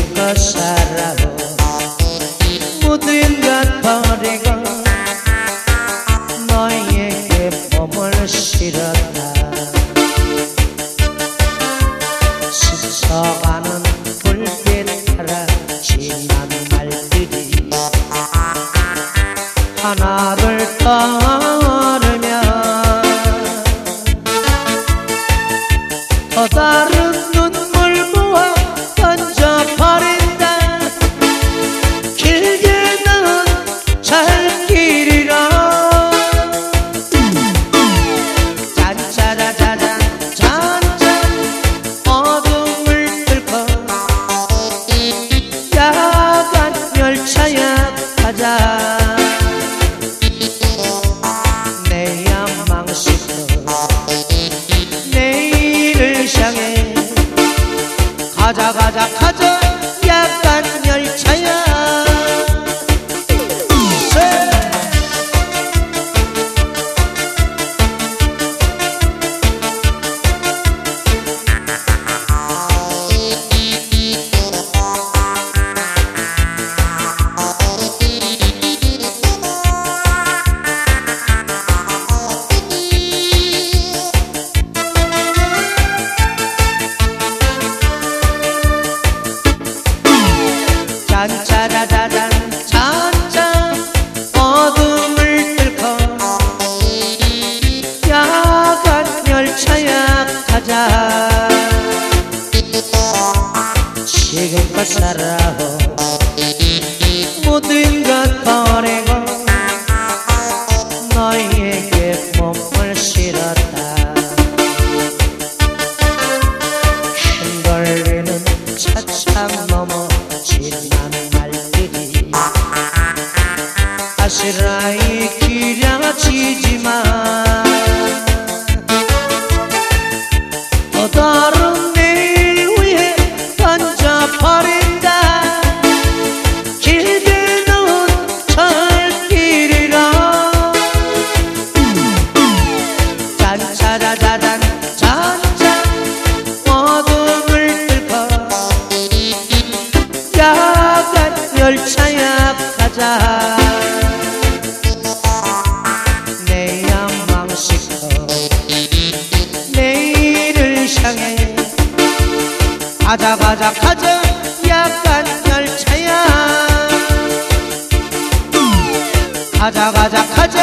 지금껏 살아온 모든 것 버리고 너에게 몸을 실었다. 스쳐가는 불빛 따라 지난 날들이 하나를 떠오르며 또 다른 눈물 모아 던져버린다. 길게는 잘길이라 짠짜라짜란 짠짠 어둠을 뚫고 야간 열차야 가자. 내 야망식도 내일을 향해 가자 가자 가자 야간 열차야. 짠짜라짜란 짠짠 어둠을 뚫고 야간 열차야 가자. 지금껏 살아온 모든 것 버리고 너에게 몸을 실었다. 흔들리는 차창 넘어 지난 날들이 아시라이 길어지지만 또 다른 내일 위해 던져버린다. 길게는 철길이라 짠짜라짜란 짠짠 어둠을 뚫고 야간 열차야 가자. 내 야망식도 내일을 향해 가자 가자 가자 야간 열차야. 가자 가자 가자